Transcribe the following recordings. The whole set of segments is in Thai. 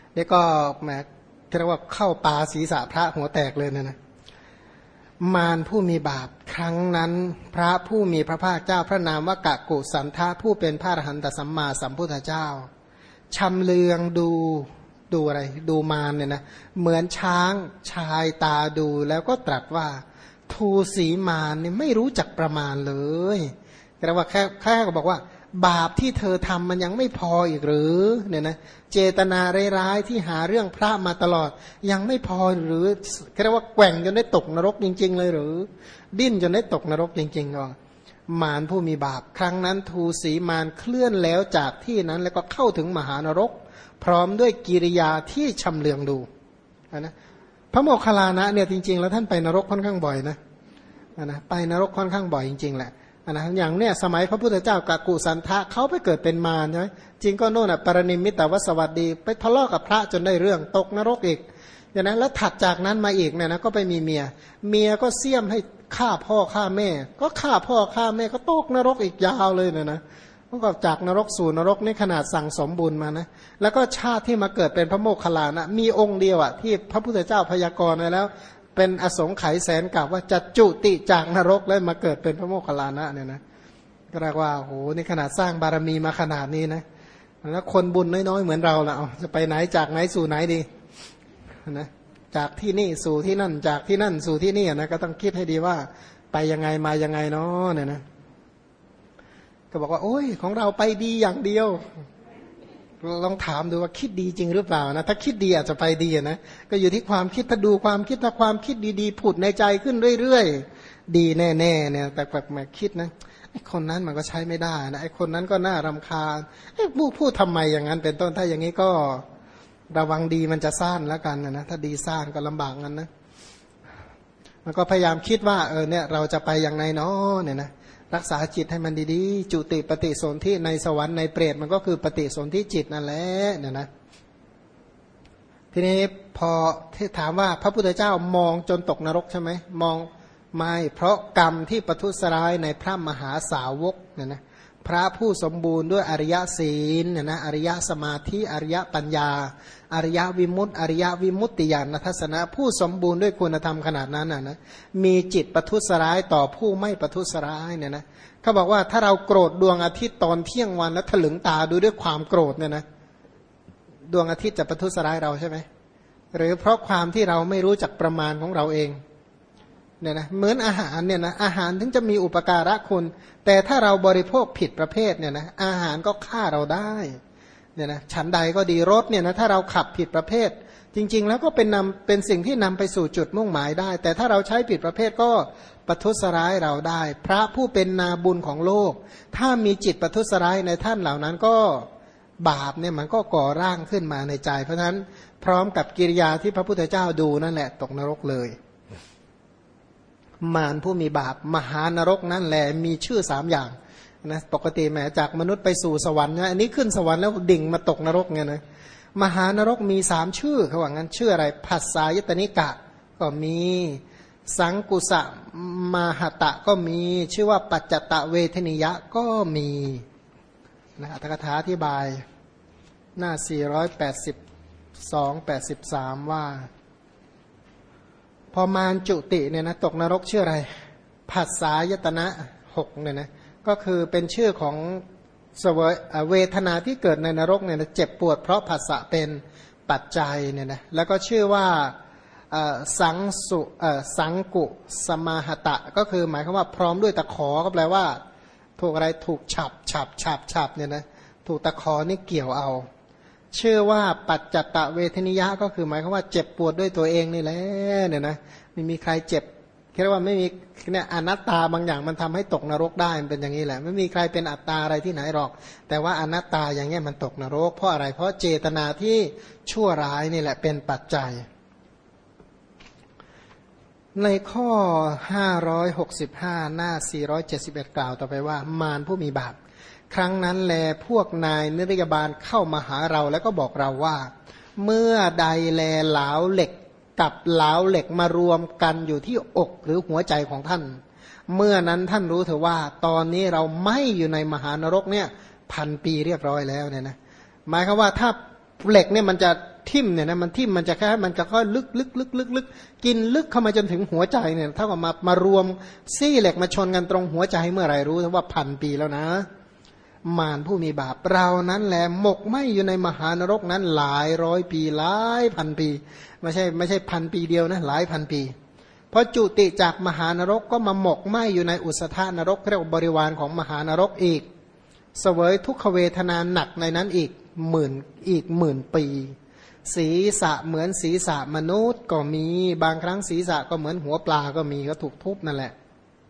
นี่ก็แหมเรียกว่าเข้าปาศีรษะพระหัวแตกเลยนะมารผู้มีบาปครั้งนั้นพระผู้มีพระภาคเจ้าพระนามว่ากะกุสันทะผู้เป็นพระอรหันตสัมมาสัมพุทธเจ้าชำเลืองดูอะไรดูมารเนี่ยนะเหมือนช้างชายตาดูแล้วก็ตรัสว่าทูสีมารเนี่ยไม่รู้จักประมาณเลยแต่ว่าแค่ก็บอกว่าบาปที่เธอทำมันยังไม่พออีกหรือเนี่ยนะเจตนาร้ายๆที่หาเรื่องพระมาตลอดยังไม่พอหรือเรียกว่าแกว่งจนได้ตกนรกจริงๆเลยหรือดิ้นจนได้ตกนรกจริงๆก็มารผู้มีบาปครั้งนั้นทูสีมารเคลื่อนแล้วจากที่นั้นแล้วก็เข้าถึงมหานรกพร้อมด้วยกิริยาที่ชำเลืองดูนะพระโมคคัลลานะเนี่ยจริงๆแล้วท่านไปนรกค่อนข้างบ่อยนะไปนรกค่อนข้างบ่อยจริงๆแหละนะอย่างเนี้ยสมัยพระพุทธเจ้ากากุสันทะเขาไปเกิดเป็นมารใช่ไหมจริงก็โน่นปรนิมมิตวสวัสดีไปทะเลาะกับพระจนได้เรื่องตกนรกอีกอย่างนั้นแล้วถัดจากนั้นมาอีกเนี่ยนะก็ไปมีเมียก็เสี่ยมให้ฆ่าพ่อฆ่าแม่ก็ฆ่าพ่อฆ่าแม่ก็ตกนรกอีกยาวเลยนะก็จากนรกสู่นรกนี่ขนาดสั่งสมบุญมานะแล้วก็ชาติที่มาเกิดเป็นพระโมคคัลลานะมีองค์เดียวอะที่พระพุทธเจ้าพยากรณ์ไว้แล้วเป็นอสงไขยแสนกับว่าจะจุติจากนรกแล้วมาเกิดเป็นพระโมคคัลลานะเนี่ยนะก็เรียกว่าโหนี่ขนาดสร้างบารมีมาขนาดนี้นะแล้วคนบุญน้อยๆเหมือนเราล่ะจะไปไหนจากไหนสู่ไหนดีนะจากที่นี่สู่ที่นั่นจากที่นั่นสู่ที่นี่นะก็ต้องคิดให้ดีว่าไปยังไงมายังไงเนาะเนี่ยนะก็บอกว่าโอ้ยของเราไปดีอย่างเดียวลองถามดูว่าคิดดีจริงหรือเปล่านะถ้าคิดดีอาจจะไปดีนะก็อยู่ที่ความคิดถ้าดูความคิดถ้าความคิดดีๆผุดในใจขึ้นเรื่อยๆดีแน่ๆเนี่ยแต่แบบมาคิดนะไอ้คนนั้นมันก็ใช้ไม่ได้นะไอ้คนนั้นก็น่ารำคาญไอ้พูดทำไมอย่างนั้นเป็นต้นถ้าอย่างนี้ก็ระวังดีมันจะซ่านแล้วกันนะถ้าดีซ่านก็ลำบากกันนะมันก็พยายามคิดว่าเนี่ยเราจะไปอย่างไรเนาะเนี่ยนะรักษาจิตให้มันดีๆจุติปฏิสนธิในสวรรค์ในเปรตมันก็คือปฏิสนธิจิตนั่นแหละเนี่ยนะทีนี้พอที่ถามว่าพระพุทธเจ้ามองจนตกนรกใช่ไหมมองไม่เพราะกรรมที่ประทุษร้ายในพระมหาสาวกเนี่ยนะพระผู้สมบูรณ์ด้วยอริยศีลเนี่ยนะอริยสมาธิอริยปัญญาอริยวิมุตติอริยวิมุตติญาณทัศนะผู้สมบูรณ์ด้วยคุณธรรมขนาดนั้นนะมีจิตประทุษร้ายต่อผู้ไม่ประทุษร้ายเนี่ยนะเขาบอกว่าถ้าเราโกรธดวงอาทิตย์ตอนเที่ยงวันแล้วถลึงตาดูด้วยความโกรธเนี่ยนะดวงอาทิตย์จะประทุษร้ายเราใช่ไหมหรือเพราะความที่เราไม่รู้จักประมาณของเราเองเนี่ยนะเหมือนอาหารเนี่ยนะอาหารถึงจะมีอุปการะคุณแต่ถ้าเราบริโภคผิดประเภทเนี่ยนะอาหารก็ฆ่าเราได้เนี่ยนะฉันใดก็ดีรถเนี่ยนะถ้าเราขับผิดประเภทจริงๆแล้วก็เป็นสิ่งที่นำไปสู่จุดมุ่งหมายได้แต่ถ้าเราใช้ผิดประเภทก็ประทุษร้ายเราได้พระผู้เป็นนาบุญของโลกถ้ามีจิตประทุษร้ายในท่านเหล่านั้นก็บาปเนี่ยมันก็ก่อร่างขึ้นมาในใจเพราะฉะนั้นพร้อมกับกิริยาที่พระพุทธเจ้าดูนั่นแหละตกนรกเลยมารผู้มีบาปมหานรกนั่นแหละมีชื่อ3อย่างนะปกติแหมจากมนุษย์ไปสู่สวรรค์นะอันนี้ขึ้นสวรรค์แล้วดิ่งมาตกนรกไงนะมหานรกมี3ชื่อเขาว่างั้นชื่ออะไรผัสสายตนิกะก็มีสังกุสะมหตะก็มีชื่อว่าปัจจตเวทนิยะก็มีนะอัตถกถาอธิบายหน้า482 83ว่าพอมารจุติเนี่ยนะตกนรกชื่ออะไรผัสสายตนะ6เนี่ยนะก็คือเป็นชื่อของเวทนาที่เกิดในนรกเนี่ยนะเจ็บปวดเพราะผัสสะเป็นปัจจัยเนี่ยนะแล้วก็ชื่อว่าสังกุสมาหตะก็คือหมายความว่าพร้อมด้วยตะขอก็แปลว่าถูกอะไรถูกฉับเนี่ยนะถูกตะขอนี่เกี่ยวเอาชื่อว่าปัจจัตตเวทนิยะก็คือหมายความว่าเจ็บปวดด้วยตัวเองนี่แหละเนี่ยนะไม่มีใครเจ็บเรียกว่าไม่มีเนี่ยอนัตตาบางอย่างมันทำให้ตกนรกได้มันเป็นอย่างนี้แหละไม่มีใครเป็นอัตตาอะไรที่ไหนหรอกแต่ว่าอนัตตาอย่างเงี้ยมันตกนรกเพราะอะไรเพราะเจตนาที่ชั่วร้ายนี่แหละเป็นปัจจัยในข้อ565หน้า471กล่าวต่อไปว่ามารผู้มีบาปครั้งนั้นแลพวกนายนิรยาบาลเข้ามาหาเราแล้วก็บอกเราว่าเมื่อใดแลเหลาเหล็กกับเหลาเหล็กมารวมกันอยู่ที่อกหรือหัวใจของท่านเมื่อนั้นท่านรู้เถอะว่าตอนนี้เราไม่อยู่ในมหานรกเนี่ย1,000 ปีเรียบร้อยแล้วเนี่ยนะหมายความว่าถ้าเหล็กเนี่ยมันจะทิ่มเนี่ยนะมันทิ่มมันจะแค่มันจะค่อยลึกกินลึกเข้ามาจนถึงหัวใจเนี่ยเท่ากับมารวมซี่เหล็กมาชนกันตรงหัวใจเมื่อไหร่รู้ว่า1,000 ปีแล้วนะมารผู้มีบาปเรานั้นแหละหมกไหมอยู่ในมหานรกนั้นหลายร้อยปีหลายพันปีไม่ใช่1,000 ปีเดียวนะหลายพันปีพอจุติจากมหานรกก็มาหมกไหมอยู่ในอุสธานรกเรียกว่าบริวารของมหานรกอีกเสวยทุกขเวทนาหนักในนั้นอีกหมื่นปีศีรษะเหมือนศีรษะมนุษย์ก็มีบางครั้งศีรษะก็เหมือนหัวปลาก็มีก็ถูกทุบนั่นแหละ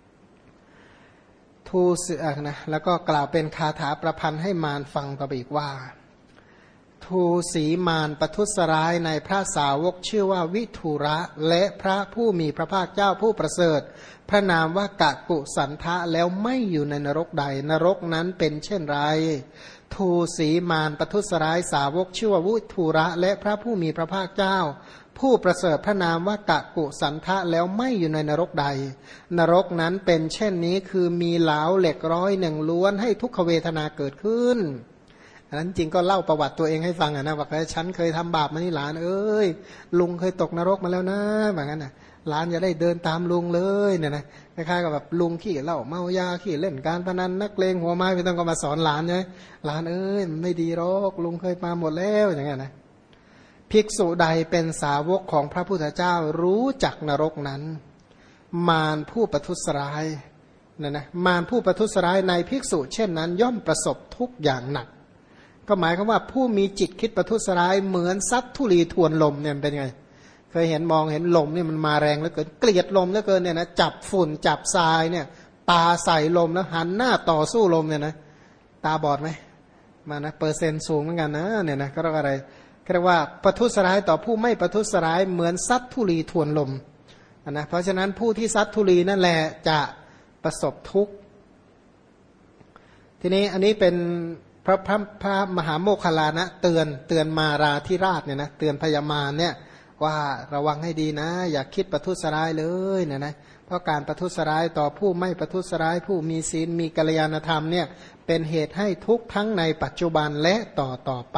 ทูเสือนะแล้วก็กล่าวเป็นคาถาประพันธ์ให้มารฟังต่อไปอีกว่าทูสีมารประทุษร้ายในพระสาวกชื่อว่าวิทุระและพระผู้มีพระภาคเจ้าผู้ประเสริฐพระนามว่ากะกุสันทะแล้วไม่อยู่ในนรกใดนรกนั้นเป็นเช่นไรทูสีมารประทุษร้ายสาวกชื่อว่าวิทุระและพระผู้มีพระภาคเจ้าผู้ประเสริฐพระนามว่ากะกุสันทะแล้วไม่อยู่ในนรกใดนรกนั้นเป็นเช่นนี้คือมีเหลาเหล็ก100ล้วนให้ทุกขเวทนาเกิดขึ้นอันนั้นจริงก็เล่าประวัติตัวเองให้ฟังนะว่าฉันเคยทำบาปมานี่หลานเอ้ยลุงเคยตกนรกมาแล้วนะแบบนั้นนะหลานอย่าได้เดินตามลุงเลยเนี่ยนะคล้ายๆกับแบบลุงขี้เหล้าเมายาขี้เล่นการพนันนักเลงหัวไม้ไม่ต้องก็มาสอนหลานใช่หลานเอ้ยมันไม่ดีหรอกลุงเคยมาหมดแล้วอย่างเงี้ยนะภิกษุใดเป็นสาวกของพระพุทธเจ้ารู้จักนรกนั้นมารผู้ประทุษร้ายนะมารผู้ประทุษร้ายในภิกษุเช่นนั้นย่อมประสบทุกอย่างหนักก็หมายความว่าผู้มีจิตคิดประทุษร้ายเหมือนซัดธุลีทวนลมเนี่ยเป็นไงเคยเห็นมองเห็นลมนี่มันมาแรงเหลือเกินเกลียดลมเหลือเกินเนี่ยนะจับฝุ่นจับทรายเนี่ยปาใส่ลมแล้วหันหน้าต่อสู้ลมเนี่ยนะตาบอดไหมมานะเปอร์เซ็นต์สูงเหมือนกันนะเนี่ยนะก็เรียกอะไรเรียกว่าประทุษร้ายต่อผู้ไม่ประทุษร้ายเหมือนซัดธุลีทวนลมนะเพราะฉะนั้นผู้ที่ซัดธุลีนั่นแหละจะประสบทุกข์ทีนี้อันนี้เป็นพระมหาโมคคัลลานะเตือนมาราธิราชเนี่ยนะเตือนพญามารเนี่ยว่าระวังให้ดีนะอย่าคิดประทุษร้ายเลยเนี่ยนะเพราะการประทุษร้ายต่อผู้ไม่ประทุษร้ายผู้มีศีลมีกัลยาณธรรมเนี่ยเป็นเหตุให้ทุกข์ทั้งในปัจจุบันและต่อไป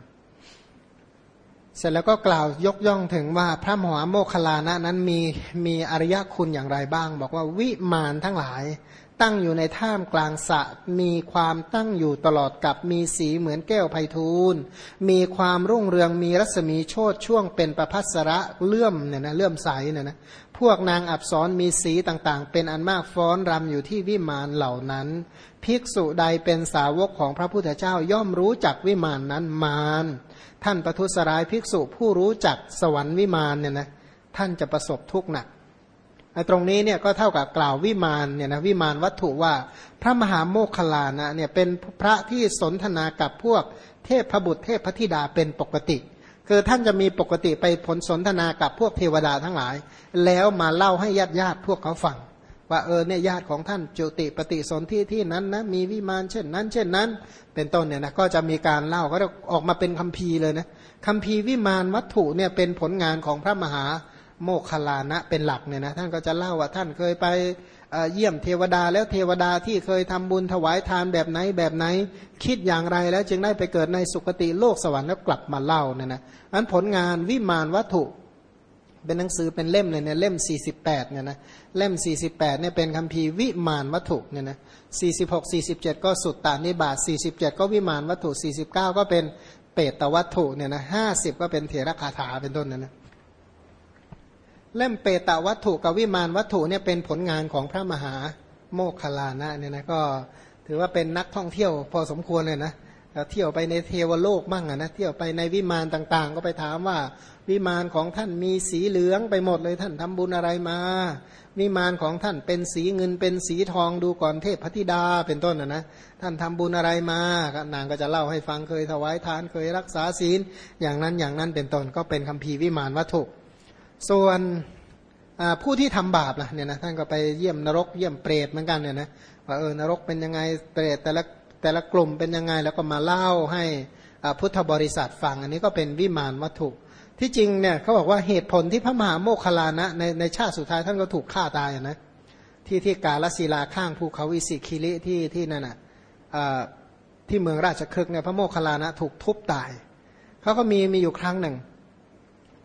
เสร็จแล้วก็กล่าวยกย่องถึงว่าพระมหาโมคคัลลานะนั้นมีอริยคุณอย่างไรบ้างบอกว่าวิมานทั้งหลายตั้งอยู่ในท่ามกลางสระมีความตั้งอยู่ตลอดกับมีสีเหมือนแก้วไพฑูรย์มีความรุ่งเรืองมีรัศมีโชติช่วงเป็นประภัสระเลื่อมเนี่ยนะเลื่อมใสเนี่ยนะพวกนางอัปสรมีสีต่างๆเป็นอันมากฟ้อนรำอยู่ที่วิมานเหล่านั้นภิกษุใดเป็นสาวกของพระพุทธเจ้าย่อมรู้จักวิมานนั้นมารท่านประทุษร้ายภิกษุผู้รู้จักสวรรค์วิมานเนี่ยนะท่านจะประสบทุกข์หนักตรงนี้เนี่ยก็เท่ากับกล่าววิมานเนี่ยนะวิมานวัตถุว่าพระมหาโมคคัลลานะเนี่ยเป็นพระที่สนทนากับพวกเทพบุตรเทพธิดาเป็นปกติคือท่านจะมีปกติไปผลสนทนากับพวกเทวดาทั้งหลายแล้วมาเล่าให้ญาติพวกเขาฟังว่าเนี่ยญาติของท่านจุติปฏิสนธิที่นั้นนะมีวิมานเช่นนั้นเป็นต้นเนี่ยนะก็จะมีการเล่าก็จะออกมาเป็นคัมภีร์เลยนะคัมภีร์วิมานวัตถุเนี่ยเป็นผลงานของพระมหาโมคคัลลานะเป็นหลักเนี่ยนะท่านก็จะเล่าว่าท่านเคยไปเยี่ยมเทวดาแล้วเทวดาที่เคยทำบุญถวายทานแบบไหนคิดอย่างไรแล้วจึงได้ไปเกิดในสุคติโลกสวรรค์แล้วกลับมาเล่าเนี่ยนะอันผลงานวิมานวัตถุเป็นหนังสือเป็นเล่มเลยเนี่ยเล่ม48เนี่ยนะเล่ม48เนี่ยเป็นคัมภีร์วิมานวัตถุเนี่ยนะ46 47ก็สุตตานิบาต47ก็วิมานวัตถุ49ก็เป็นเปตวัตถุเนี่ยนะ50ก็เป็นเถรคาถาเป็นต้นนะเล่มเปตวัตถุกับวิมานวัตถุเนี่ยเป็นผลงานของพระมหาโมคคัลลานะเนี่ยนะก็ถือว่าเป็นนักท่องเที่ยวพอสมควรเลยนะเที่ยวไปในเทวโลกบ้างนะเที่ยวไปในวิมานต่างๆก็ไปถามว่าวิมานของท่านมีสีเหลืองไปหมดเลยท่านทำบุญอะไรมาวิมานของท่านเป็นสีเงินเป็นสีทองดูก่อนเทพธิดาเป็นต้นนะท่านทำบุญอะไรมานางก็จะเล่าให้ฟังเคยถวายทานเคยรักษาศีลอย่างนั้นเป็นต้นก็เป็นคัมภีร์วิมานวัตถุส่วนผู้ที่ทำบาปล่ะเนี่ยนะท่านก็ไปเยี่ยมนรกเยี่ยมเปรตเหมือนกันเนี่ยนะว่านรกเป็นยังไงเปรตแต่ละกลุ่มเป็นยังไงแล้วก็มาเล่าให้พุทธบริษัทฟังอันนี้ก็เป็นวิมานวัตถุที่จริงเนี่ยเขาบอกว่าเหตุผลที่พระมหาโมคคัลลานะในชาติสุดท้ายท่านก็ถูกฆ่าตายนะที่กาลศิลาข้างภูเขาวิสิคิริที่นั่นน่ะที่เมืองราชคฤห์เนี่ยพระโมคคัลลานะถูกทุบตายเขาก็มีอยู่ครั้งหนึ่ง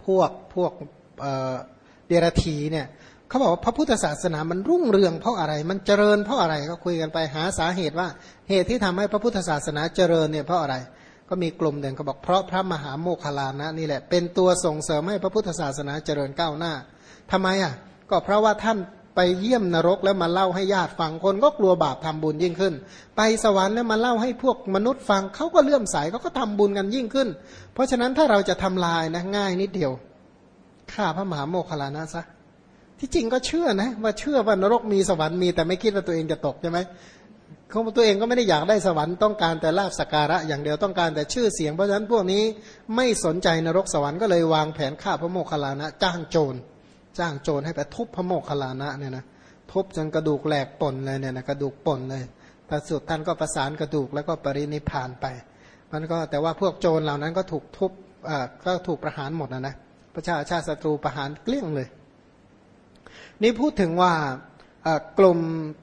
พวกเดรัจฉีเนี่ยเขาบอกว่าพระพุทธศาสนามันรุ่งเรืองเพราะอะไรมันเจริญเพราะอะไรก็คุยกันไปหาสาเหตุว่าเหตุที่ทำให้พระพุทธศาสนาเจริญเนี่ยเพราะอะไรก็มีกลุ่มหนึ่งเขาบอกเพราะพระมหาโมคคัลลานะนี่แหละเป็นตัวส่งเสริมให้พระพุทธศาสนาเจริญก้าวหน้าทำไมอ่ะก็เพราะว่าท่านไปเยี่ยมนรกแล้วมาเล่าให้ญาติฟังคนก็กลัวบาปทำบุญยิ่งขึ้นไปสวรรค์แล้วมาเล่าให้พวกมนุษย์ฟังเขาก็เลื่อมใสเขาก็ทำบุญกันยิ่งขึ้นเพราะฉะนั้นถ้าเราจะทำลายนะง่ายนิดเดียวฆ่าพระมหาโมคคัลลานะซะที่จริงก็เชื่อนะว่าเชื่อว่านรกมีสวรรค์มีแต่ไม่คิดว่าตัวเองจะตกใช่ไหมเขาตัวเองก็ไม่ได้อยากได้สวรรค์ต้องการแต่ลาภสักการะอย่างเดียวต้องการแต่ชื่อเสียงเพราะฉะนั้นพวกนี้ไม่สนใจนรกสวรรค์ก็เลยวางแผนฆ่าพระโมคคัลลานะจ้างโจรให้ไปทุบพระโมคคัลลานะเนี่ยนะทุบจนกระดูกแหลกป่นเลยเนี่ยนะกระดูกป่นเลยแต่สุดท่านก็ประสานกระดูกแล้วก็ปรินิพพานไปมันก็แต่ว่าพวกโจรเหล่านั้นก็ถูกทุบก็ถูกประหารหมดนะพระชาติศัตรูประหารเกลี้ยงเลยนี่พูดถึงว่ากลุ่ม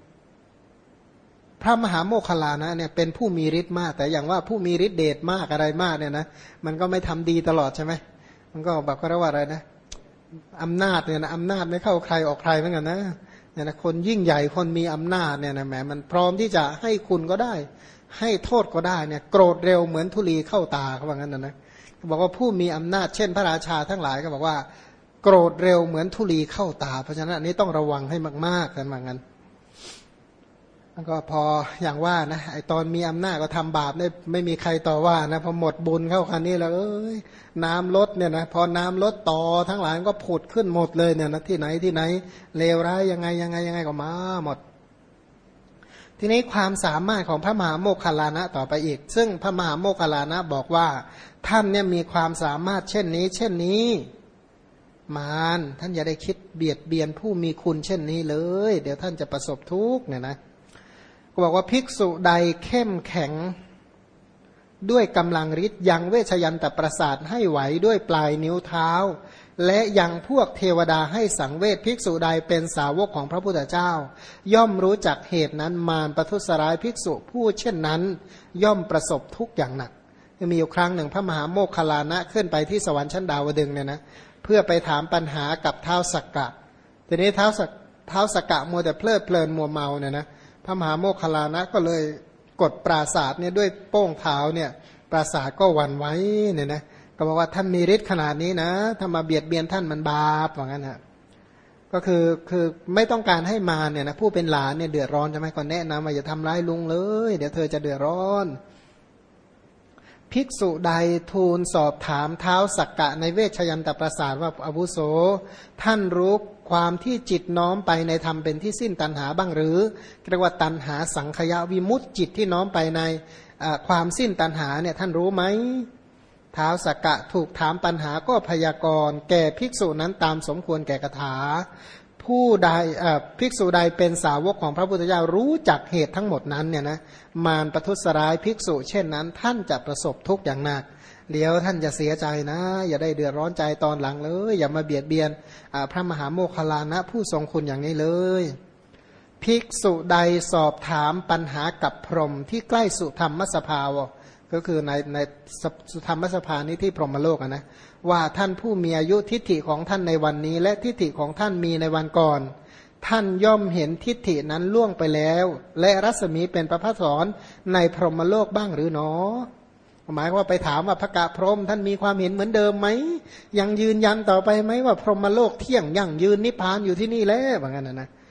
พระมหาโมคคัลลานะเนี่ยเป็นผู้มีฤทธิ์มากแต่อย่างว่าผู้มีฤทธิ์เดชมากอะไรมากเนี่ยนะมันก็ไม่ทำดีตลอดใช่ไหมมันก็แบบก็เรียกว่าอะไรนะอำนาจเนี่ยนะอำนาจไม่เข้าใครออกใครเหมือนกันนะเนี่ยนะคนยิ่งใหญ่คนมีอำนาจเนี่ยนะแหมมันพร้อมที่จะให้คุณก็ได้ให้โทษก็ได้เนี่ยโกรธเร็วเหมือนธุลีเข้าตาเขาบอกงั้นนะบอกว่าผู้มีอำนาจเช่นพระราชาทั้งหลายก็บอกว่าโกรธเร็วเหมือนธุลีเข้าตาเพราะฉะนั้นอันนี้ต้องระวังให้มากๆกันว่างั้นแล้วก็พออย่างว่านะไอตอนมีอำนาจก็ทำบาปได้ไม่มีใครต่อว่านะพอหมดบุญเข้าคันนี้แล้วน้ำลดเนี่ยนะพอน้ำลดต่อทั้งหลายก็ผุดขึ้นหมดเลยเนี่ยนะที่ไหนเลวร้ายยังไงก็มาหมดทีนี้ความสามารถของพระมหาโมคคัลลานะต่อไปอีกซึ่งพระมหาโมคคัลลานะบอกว่าท่านเนี่ยมีความสามารถเช่นนี้มารท่านอย่าได้คิดเบียดเบียนผู้มีคุณเช่นนี้เลยเดี๋ยวท่านจะประสบทุกข์เนี่ยนะก็บอกว่าภิกษุใดเข้มแข็งด้วยกำลังฤทธิ์ยังเวชยันตประสาทให้ไหวด้วยปลายนิ้วเท้าและยังพวกเทวดาให้สังเวชภิกษุใดเป็นสาวกของพระพุทธเจ้าย่อมรู้จักเหตุนั้นมารประทุษร้ายภิกษุผู้เช่นนั้นย่อมประสบทุกข์อย่างหนักมีอยู่ครั้งหนึ่งพระมหาโมคคัลลานะขึ้นไปที่สวรรค์ชั้นดาวดึงส์เนี่ยนะเพื่อไปถามปัญหากับท้าวสักกะทีนี้ท้าวสักกะมัวแต่เพลิดเพลินมัวเมาเนี่ยนะพระมหาโมคคัลลานะก็เลยกดปราศาสตร์เนี่ยด้วยโป้งเท้าเนี่ยปราศาสตร์ก็หวั่นไหวเนี่ยนะก็บอกว่าท่านมีฤทธิ์ขนาดนี้นะถ้ามาเบียดเบียนท่านมันบาปว่างั้นฮะก็คือไม่ต้องการให้มาเนี่ยนะผู้เป็นหลานเนี่ยเดือดร้อนใช่ไหมก็แนะนำว่าอย่าทำร้ายลุงเลยเดี๋ยวเธอจะเดือดร้อนภิกษุใดทูลสอบถามเท้าสักกะในเวชยันตประสาทว่าอาวุโสท่านรู้ความที่จิตน้อมไปในธรรมเป็นที่สิ้นตัณหาบ้างหรือเรียกว่าตัณหาสังขยาวิมุตติจิตที่น้อมไปในความสิ้นตัณหาเนี่ยท่านรู้ไหมท้าวสักกะถูกถามปัญหาก็พยากรณ์แก่ภิกษุนั้นตามสมควรแก่คาถาผู้ใดภิกษุใดเป็นสาวกของพระพุทธเจ้ารู้จักเหตุทั้งหมดนั้นเนี่ยนะมารประทุษร้ายภิกษุเช่นนั้นท่านจะประสบทุกข์อย่างหนักเดี๋ยวท่านจะเสียใจนะอย่าได้เดือดร้อนใจตอนหลังเลยอย่ามาเบียดเบียนพระมหาโมคคัลลานะผู้ทรงคุณอย่างนี้เลยภิกษุใดสอบถามปัญหากับพรหมที่ใกล้สุธรรมสภาวะก็คือในสุธรรมสภานี้ที่พรหมโลกนะว่าท่านผู้มีอายุทิฏฐิของท่านในวันนี้และทิฏฐิของท่านมีในวันก่อนท่านย่อมเห็นทิฏฐินั้นล่วงไปแล้วและรัศมีเป็นประภัสสรในพรหมโลกบ้างหรือหนอหมายว่าไปถามว่าพระกะพรหมท่านมีความเห็นเหมือนเดิมไหมยังยืนยันต่อไปไหมว่าพรหมโลกเที่ยงยั่งยืนนิพพานอยู่ที่นี่แล้วว่างั้นนะ